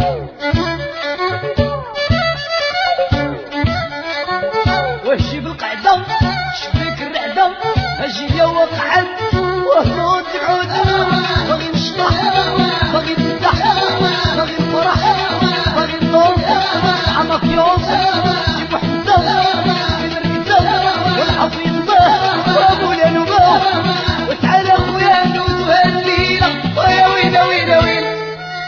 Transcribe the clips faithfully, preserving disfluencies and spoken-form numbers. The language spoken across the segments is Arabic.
وهجي بالقعدة شبيك الرعدة هجي ليا وقعد وهنود تعود باغي نشطح باغي نمدح باغي نفرح باغي نوض انا فيوز شي وحدة في مركزة والحفيظ وابويا نوبة وتعالى خويا ندوزو هالليلة ويا ويلا ويلا ويلا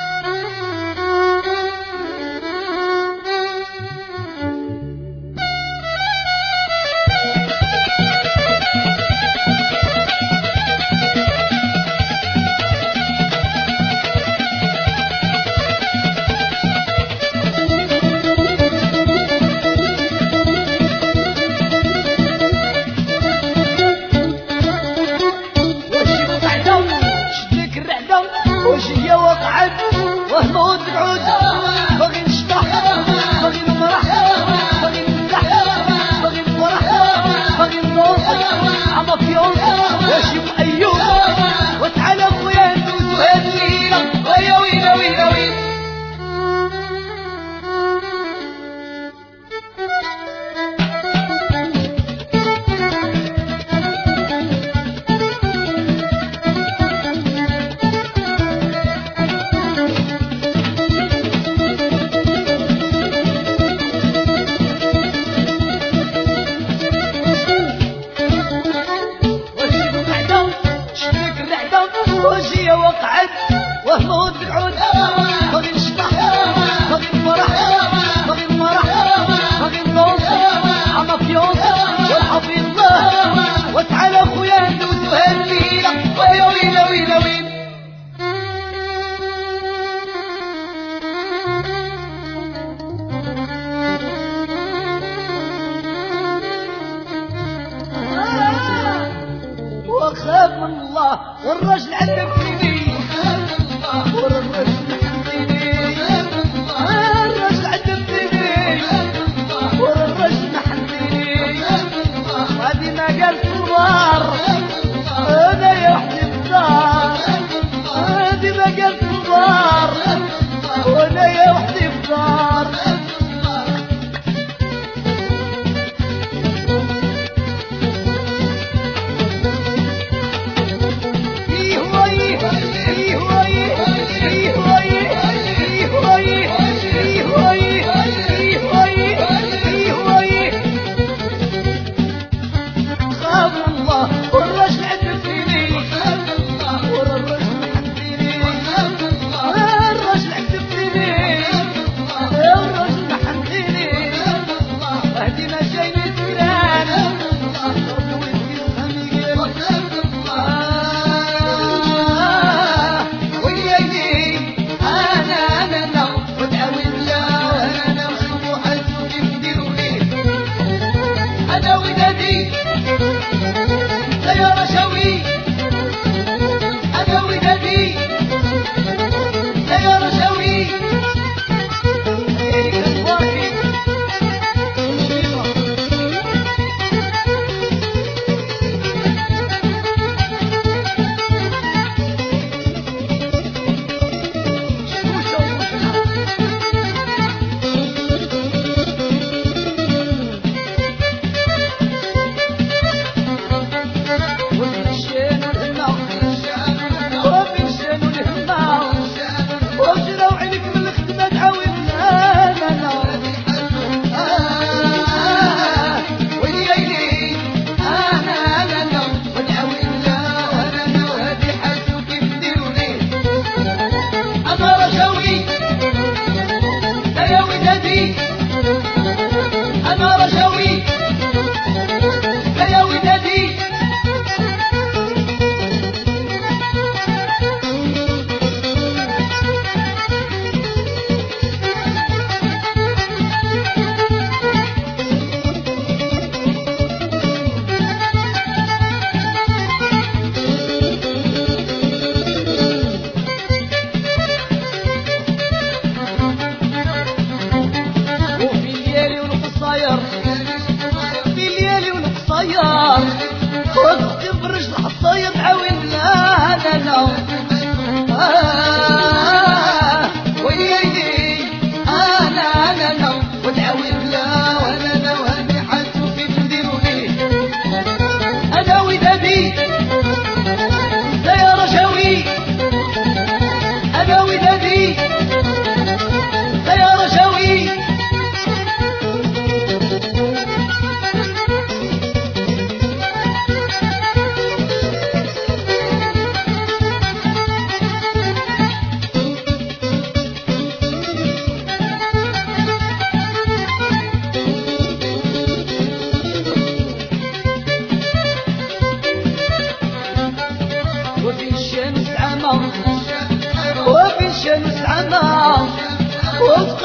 وجي وقعد وهنود تعود باغي نشطح باغي نمرح باغي نمدح باغي نفرح باغي نوض عما فيوز وجي مأيوب وتعالى خويا ندوزو هاد الليلة ويا ويلا ويلا ويلا وجي وقعد وهنود تعود باغي نشطح باغي نفرح باغي نمرح باغي نوض عما فيوز والحفيظ الله وتعالى خويا ندوزو هالليلة ويا ويلا ويلا ويلا وخاف من الله والرجل عندك فيني والرجل محمديني الرجل عندك فيني والرجل محمديني وهذه ما قال صغار انا يا وحدي الدار هذه ما قال صغار وانا يا وحدي الدار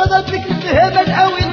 صدى فيك التهمة العوي